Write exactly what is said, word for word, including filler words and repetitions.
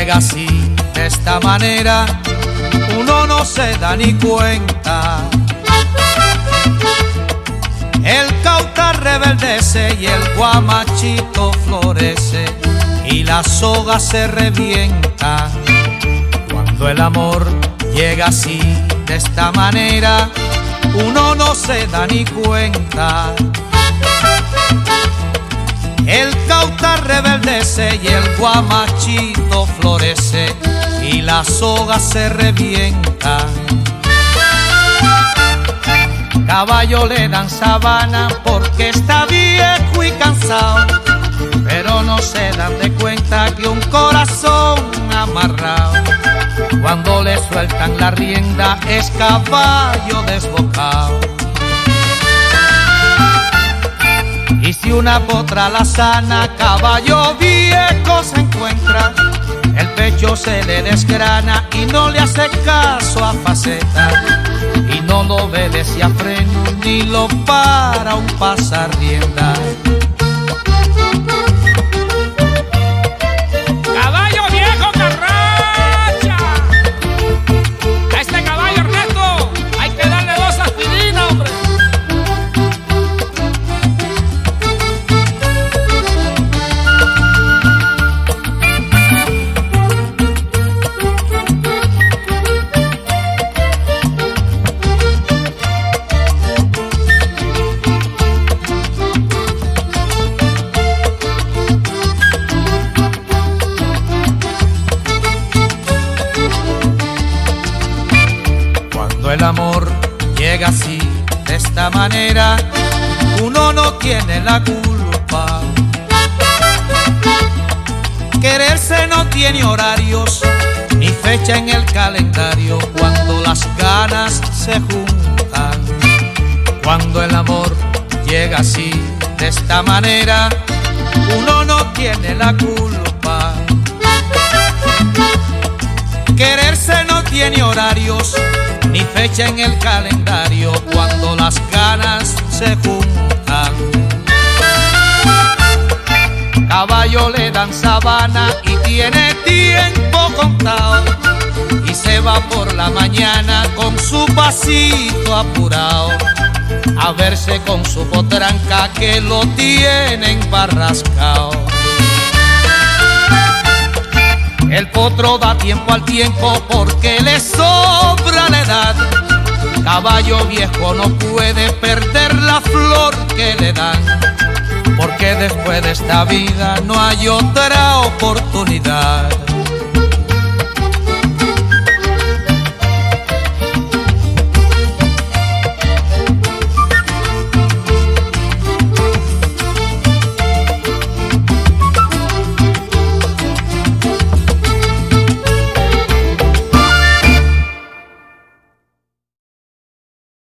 llega así, de esta manera, uno no se da ni cuenta. El cauta rebeldece y el guamachito florece y la soga se revienta. Cuando el amor llega así, de esta manera, uno no se da ni cuenta. El cauta rebeldece y el guamachito florece y la soga se revienta. Caballo le dan sabana porque está viejo y cansado, pero no se dan de cuenta que un corazón amarrado, cuando le sueltan la rienda, es caballo desbocado. Y si una potra la sana, caballo viejo se encuentra, el pecho se le desgrana y no le hace caso a faceta, y no lo obedece a freno ni lo para un pasar rienda. ¡Caballo viejo carracha! A este caballo, Ernesto, hay que darle dos aspirinas, hombre. El amor llega así, de esta manera, uno no tiene la culpa. Quererse no tiene horarios ni fecha en el calendario, cuando las ganas se juntan. Cuando el amor llega así, de esta manera, uno no tiene la culpa. Quererse no tiene horarios ni fecha en el calendario, cuando las ganas se juntan. Caballo le dan sabana y tiene tiempo contado, y se va por la mañana con su pasito apurado a verse con su potranca que lo tienen barrascao. El potro da tiempo al tiempo porque le sobra la edad. Caballo viejo no puede perder la flor que le dan, porque después de esta vida no hay otra oportunidad.